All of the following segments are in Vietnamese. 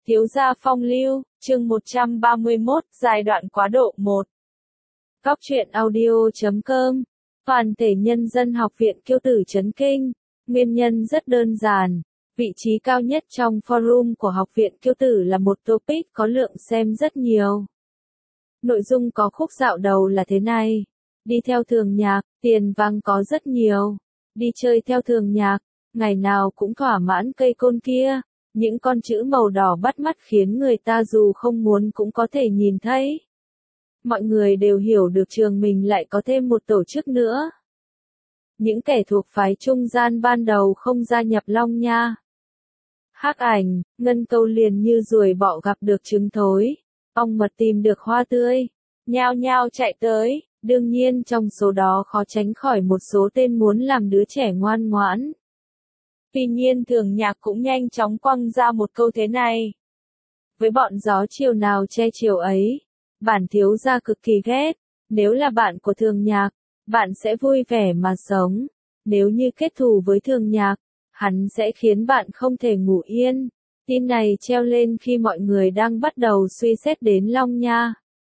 Thiếu gia phong lưu, chương 131, giai đoạn quá độ 1. Góc truyện audio.com. Toàn thể nhân dân học viện Kiêu Tử chấn kinh. Nguyên nhân rất đơn giản. Vị trí cao nhất trong forum của học viện Kiêu Tử là một topic có lượng xem rất nhiều. Nội dung có khúc dạo đầu là thế này. Đi theo thường nhạc, tiền vàng có rất nhiều. Đi chơi theo thường nhạc, ngày nào cũng thỏa mãn cây côn kia. Những con chữ màu đỏ bắt mắt khiến người ta dù không muốn cũng có thể nhìn thấy. Mọi người đều hiểu được trường mình lại có thêm một tổ chức nữa. Những kẻ thuộc phái trung gian ban đầu không gia nhập Long Nha. Hắc Ảnh, Ngân Câu liền như ruồi bọ gặp được trứng thối. Ong mật tìm được hoa tươi. Nhao nhao chạy tới, đương nhiên trong số đó khó tránh khỏi một số tên muốn làm đứa trẻ ngoan ngoãn. Tuy nhiên thường nhạc cũng nhanh chóng quăng ra một câu thế này. Với bọn gió chiều nào che chiều ấy, bản thiếu gia cực kỳ ghét. Nếu là bạn của thường nhạc, bạn sẽ vui vẻ mà sống. Nếu như kết thù với thường nhạc, hắn sẽ khiến bạn không thể ngủ yên. Tin này treo lên khi mọi người đang bắt đầu suy xét đến Long Nha.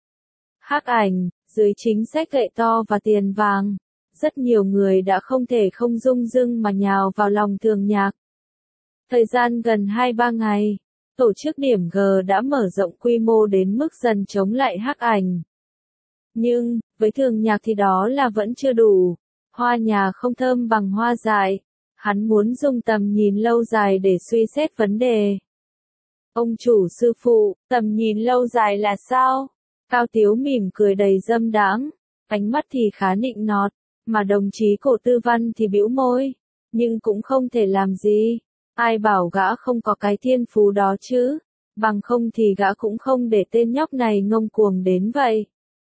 Hắc Ảnh, dưới chính sách gậy to và tiền vàng. Rất nhiều người đã không thể không rung rưng mà nhào vào lòng thường nhạc. Thời gian gần 2-3 ngày, tổ chức điểm G đã mở rộng quy mô đến mức dần chống lại Hắc Ảnh. Nhưng, với thường nhạc thì đó là vẫn chưa đủ. Hoa nhà không thơm bằng hoa dại. Hắn muốn dùng tầm nhìn lâu dài để suy xét vấn đề. Ông chủ sư phụ, tầm nhìn lâu dài là sao? Cao Tiếu mỉm cười đầy dâm đãng, ánh mắt thì khá nịnh nọt. Mà đồng chí Cổ Tư Văn thì bĩu môi, nhưng cũng không thể làm gì. Ai bảo gã không có cái thiên phú đó chứ, bằng không thì gã cũng không để tên nhóc này ngông cuồng đến vậy.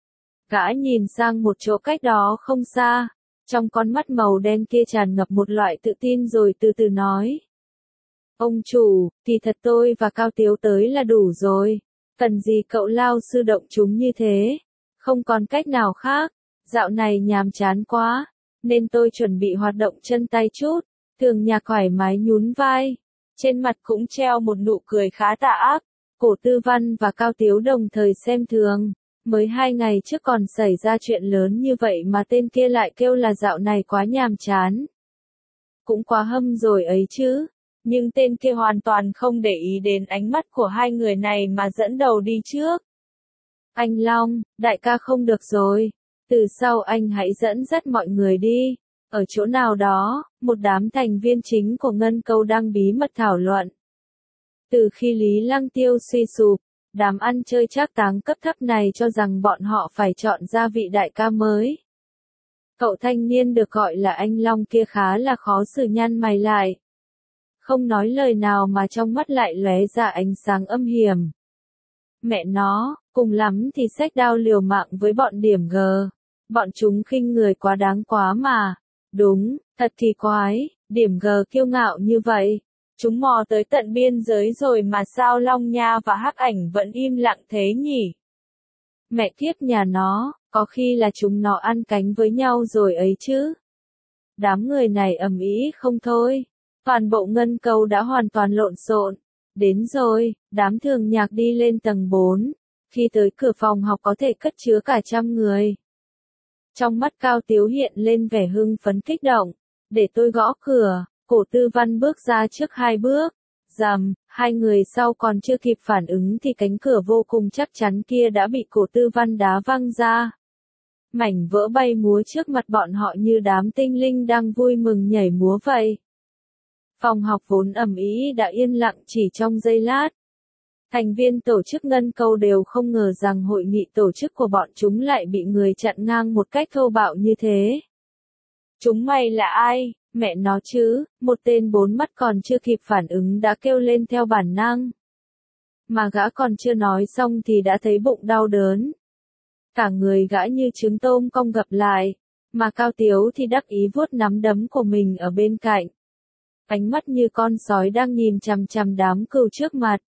Gã nhìn sang một chỗ cách đó không xa, trong con mắt màu đen kia tràn ngập một loại tự tin rồi từ từ nói. Ông chủ, thì thật tôi và Cao Tiếu tới là đủ rồi, cần gì cậu lao sư động chúng như thế, không còn cách nào khác. Dạo này nhàm chán quá, nên tôi chuẩn bị hoạt động chân tay chút. Thường nhạc thoải mái nhún vai, trên mặt cũng treo một nụ cười khá tà ác. Cổ Tư Văn và Cao Tiếu đồng thời xem thường. Mới 2 ngày trước còn xảy ra chuyện lớn như vậy mà tên kia lại kêu là dạo này quá nhàm chán. Cũng quá hâm rồi ấy chứ. Nhưng tên kia hoàn toàn không để ý đến ánh mắt của hai người này mà dẫn đầu đi trước. Anh Long, đại ca không được rồi. Từ sau anh hãy dẫn dắt mọi người đi. Ở chỗ nào đó, một đám thành viên chính của Ngân Câu đang bí mật thảo luận. Từ khi Lý Lăng Tiêu suy sụp, đám ăn chơi trác táng cấp thấp này cho rằng bọn họ phải chọn ra vị đại ca mới. Cậu thanh niên được gọi là anh Long kia khá là khó xử, nhăn mày lại. Không nói lời nào mà trong mắt lại lóe ra ánh sáng âm hiểm. Mẹ nó, cùng lắm thì xách đao liều mạng với bọn điểm G. Bọn chúng khinh người quá đáng quá mà. Đúng, thật kỳ quái, điểm G kiêu ngạo như vậy. Chúng mò tới tận biên giới rồi mà sao Long Nha và Hắc Ảnh vẫn im lặng thế nhỉ? Mẹ kiếp nhà nó, có khi là chúng nó ăn cánh với nhau rồi ấy chứ. Đám người này ầm ĩ không thôi. Toàn bộ Ngân Câu đã hoàn toàn lộn xộn. Đến rồi, đám thường nhạc đi lên tầng 4. Khi tới cửa phòng học có thể cất chứa cả 100 người. Trong mắt Cao Tiếu hiện lên vẻ hưng phấn kích động. Để tôi gõ cửa, Cổ Tư Văn bước ra trước 2 bước. Rầm, 2 người sau còn chưa kịp phản ứng thì cánh cửa vô cùng chắc chắn kia đã bị Cổ Tư Văn đá văng ra. Mảnh vỡ bay múa trước mặt bọn họ như đám tinh linh đang vui mừng nhảy múa vậy. Phòng học vốn ầm ĩ đã yên lặng chỉ trong giây lát. Thành viên tổ chức Ngân Câu đều không ngờ rằng hội nghị tổ chức của bọn chúng lại bị người chặn ngang một cách thô bạo như thế. Chúng mày là ai, mẹ nó chứ, một tên 4 mắt còn chưa kịp phản ứng đã kêu lên theo bản năng. Mà gã còn chưa nói xong thì đã thấy bụng đau đớn. Cả người gã như trứng tôm cong gập lại, mà Cao Tiếu thì đắc ý vuốt nắm đấm của mình ở bên cạnh. Ánh mắt như con sói đang nhìn chằm chằm đám cừu trước mặt.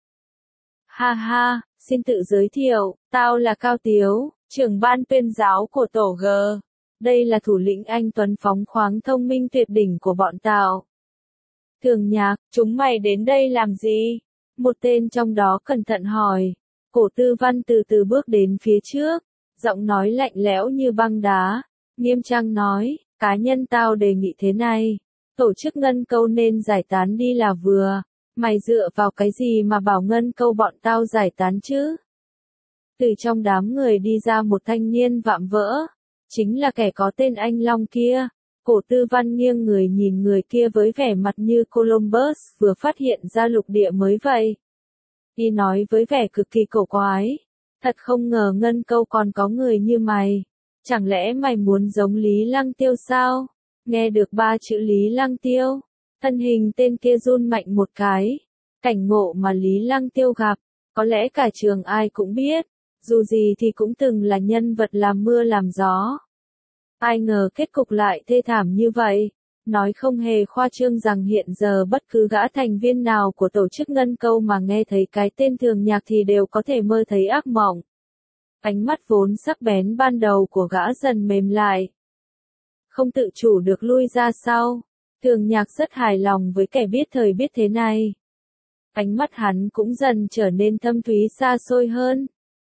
Ha ha, xin tự giới thiệu, tao là Cao Tiếu, trưởng ban tuyên giáo của tổ G. Đây là thủ lĩnh anh Tuấn phóng khoáng thông minh tuyệt đỉnh của bọn tao. Thường nhạc, chúng mày đến đây làm gì? Một tên trong đó cẩn thận hỏi. Cổ Tư Văn từ từ bước đến phía trước, giọng nói lạnh lẽo như băng đá, nghiêm trang nói, cá nhân tao đề nghị thế này, tổ chức ngân câu nên giải tán đi là vừa, mày dựa vào cái gì mà bảo ngân câu bọn tao giải tán chứ? Từ trong đám người đi ra một thanh niên vạm vỡ, chính là kẻ có tên Anh Long kia. Cổ Tư Văn nghiêng người nhìn người kia với vẻ mặt như Columbus vừa phát hiện ra lục địa mới vậy. Y nói với vẻ cực kỳ cổ quái, thật không ngờ ngân câu còn có người như mày, chẳng lẽ mày muốn giống Lý Lăng Tiêu sao? Nghe được 3 chữ Lý Lăng Tiêu, thân hình tên kia run mạnh một cái, cảnh ngộ mà Lý Lăng Tiêu gặp, có lẽ cả trường ai cũng biết, dù gì thì cũng từng là nhân vật làm mưa làm gió. Ai ngờ kết cục lại thê thảm như vậy, nói không hề khoa trương rằng hiện giờ bất cứ gã thành viên nào của tổ chức ngân câu mà nghe thấy cái tên Thường Nhạc thì đều có thể mơ thấy ác mộng. Ánh mắt vốn sắc bén ban đầu của gã dần mềm lại. Không tự chủ được lui ra sau, Thường Nhạc rất hài lòng với kẻ biết thời biết thế này. Ánh mắt hắn cũng dần trở nên thâm thúy xa xôi hơn.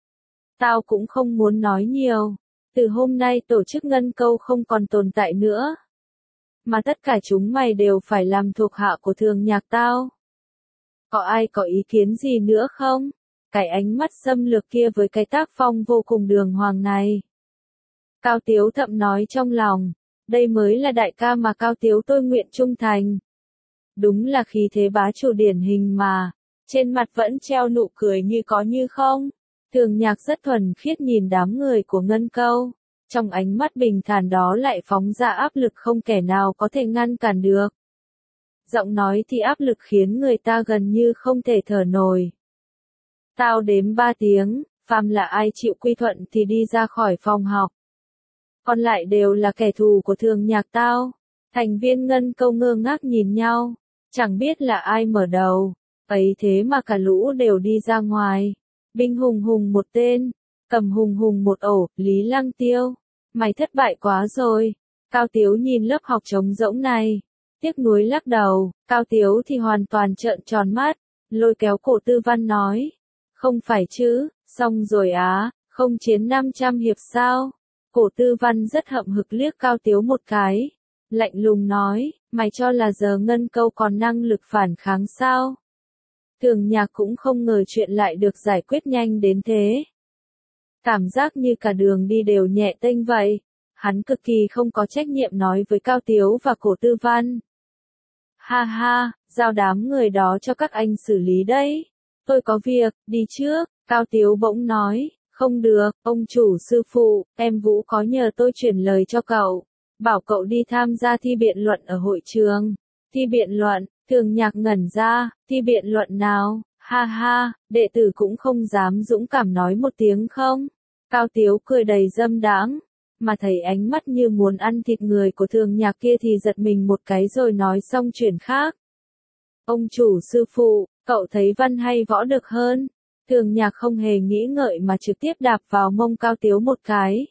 Tao cũng không muốn nói nhiều. Từ hôm nay tổ chức ngân câu không còn tồn tại nữa. Mà tất cả chúng mày đều phải làm thuộc hạ của Thường Nhạc tao. Có ai có ý kiến gì nữa không? Cái ánh mắt xâm lược kia với cái tác phong vô cùng đường hoàng này. Cao Tiếu thậm nói trong lòng. Đây mới là đại ca mà Cao Tiếu tôi nguyện trung thành. Đúng là khí thế bá chủ điển hình mà. Trên mặt vẫn treo nụ cười như có như không. Thường Nhạc rất thuần khiết nhìn đám người của ngân câu, trong ánh mắt bình thản đó lại phóng ra áp lực không kẻ nào có thể ngăn cản được. Giọng nói thì áp lực khiến người ta gần như không thể thở nổi. Tao đếm 3 tiếng, phàm là ai chịu quy thuận thì đi ra khỏi phòng học. Còn lại đều là kẻ thù của Thường Nhạc tao. Thành viên ngân câu ngơ ngác nhìn nhau, chẳng biết là ai mở đầu, ấy thế mà cả lũ đều đi ra ngoài. Binh hùng hùng một tên, cầm hùng hùng một ổ, Lý Lăng Tiêu. Mày thất bại quá rồi. Cao Tiếu nhìn lớp học trống rỗng này. Tiếc nuối lắc đầu, Cao Tiếu thì hoàn toàn trợn tròn mắt, lôi kéo Cổ Tư Văn nói. Không phải chứ, xong rồi á, không chiến 500 hiệp sao? Cổ Tư Văn rất hậm hực liếc Cao Tiếu một cái. Lạnh lùng nói, mày cho là giờ ngân câu còn năng lực phản kháng sao? Thường Nhạc cũng không ngờ chuyện lại được giải quyết nhanh đến thế. Cảm giác như cả đường đi đều nhẹ tênh vậy. Hắn cực kỳ không có trách nhiệm nói với Cao Tiếu và Cổ Tư Văn. Ha ha, giao đám người đó cho các anh xử lý đấy. Tôi có việc, đi trước. Cao Tiếu bỗng nói, không được, ông chủ sư phụ, em Vũ có nhờ tôi chuyển lời cho cậu. Bảo cậu đi tham gia thi biện luận ở hội trường. Thi biện luận. Thường Nhạc ngẩn ra, thi biện luận nào, ha ha, đệ tử cũng không dám dũng cảm nói một tiếng không. Cao Tiếu cười đầy dâm đãng, mà thấy ánh mắt như muốn ăn thịt người của Thường Nhạc kia thì giật mình một cái rồi nói xong chuyện khác. Ông chủ sư phụ, cậu thấy văn hay võ được hơn. Thường Nhạc không hề nghĩ ngợi mà trực tiếp đạp vào mông Cao Tiếu một cái.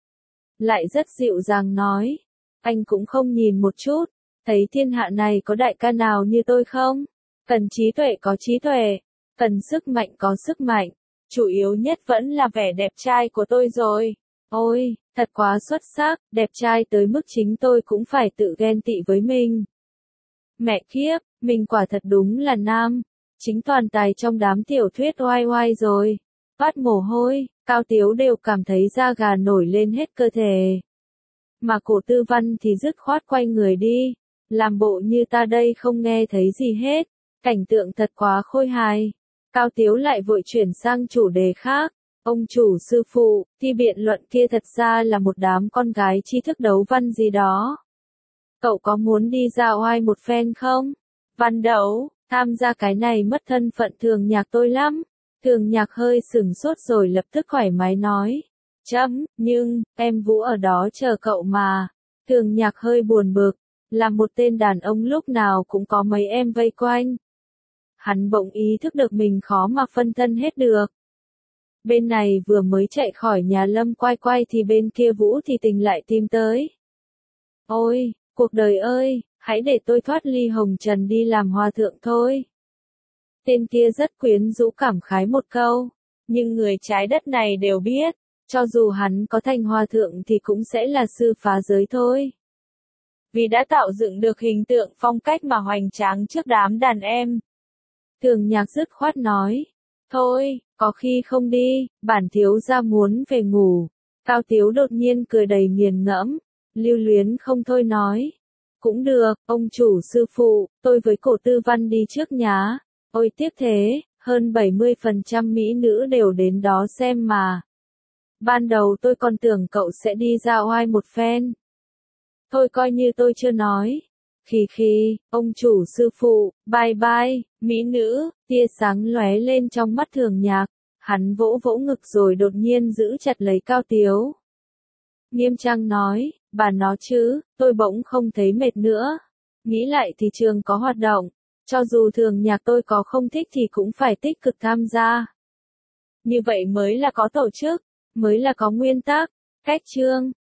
Lại rất dịu dàng nói, anh cũng không nhìn một chút. Thấy thiên hạ này có đại ca nào như tôi không? Cần trí tuệ có trí tuệ, cần sức mạnh có sức mạnh, chủ yếu nhất vẫn là vẻ đẹp trai của tôi rồi. Ôi, thật quá xuất sắc, đẹp trai tới mức chính tôi cũng phải tự ghen tị với mình. Mẹ kiếp, mình quả thật đúng là nam, chính toàn tài trong đám tiểu thuyết oai oai rồi. Toát mồ hôi, Cao Tiếu đều cảm thấy da gà nổi lên hết cơ thể. Mà Cổ Tư Văn thì dứt khoát quay người đi. Làm bộ như ta đây không nghe thấy gì hết, cảnh tượng thật quá khôi hài. Cao Tiếu lại vội chuyển sang chủ đề khác. Ông chủ sư phụ, thi biện luận kia thật ra là một đám con gái tri thức đấu văn gì đó. Cậu có muốn đi ra oai một phen không? Văn đấu, tham gia cái này mất thân phận Thường Nhạc tôi lắm. Thường Nhạc hơi sửng sốt rồi lập tức thoải mái nói. Nhưng, em Vũ ở đó chờ cậu mà. Thường Nhạc hơi buồn bực. Là một tên đàn ông lúc nào cũng có mấy em vây quanh. Hắn bỗng ý thức được mình khó mà phân thân hết được. Bên này vừa mới chạy khỏi nhà Lâm Quay Quay thì bên kia Vũ thì tình lại tìm tới. Ôi, cuộc đời ơi, hãy để tôi thoát ly hồng trần đi làm hòa thượng thôi. Tên kia rất quyến rũ cảm khái một câu. Nhưng người trái đất này đều biết, cho dù hắn có thành hòa thượng thì cũng sẽ là sư phá giới thôi. Vì đã tạo dựng được hình tượng phong cách mà hoành tráng trước đám đàn em. Thường Nhạc dứt khoát nói. Thôi, có khi không đi, bản thiếu gia muốn về ngủ. Cao Tiếu đột nhiên cười đầy nghiền ngẫm, lưu luyến không thôi nói. Cũng được, ông chủ sư phụ, tôi với Cổ Tư Văn đi trước nhá. Ôi tiếc thế, hơn 70% mỹ nữ đều đến đó xem mà. Ban đầu tôi còn tưởng cậu sẽ đi ra oai một phen. Thôi coi như tôi chưa nói. Khì, ông chủ sư phụ, bye bye, mỹ nữ, tia sáng lóe lên trong mắt Thường Nhạc. Hắn vỗ vỗ ngực rồi đột nhiên giữ chặt lấy Cao Tiếu. Nghiêm trang nói, bà nó chứ, tôi bỗng không thấy mệt nữa. Nghĩ lại thì trường có hoạt động. Cho dù Thường Nhạc tôi có không thích thì cũng phải tích cực tham gia. Như vậy mới là có tổ chức, mới là có nguyên tắc. Cách chương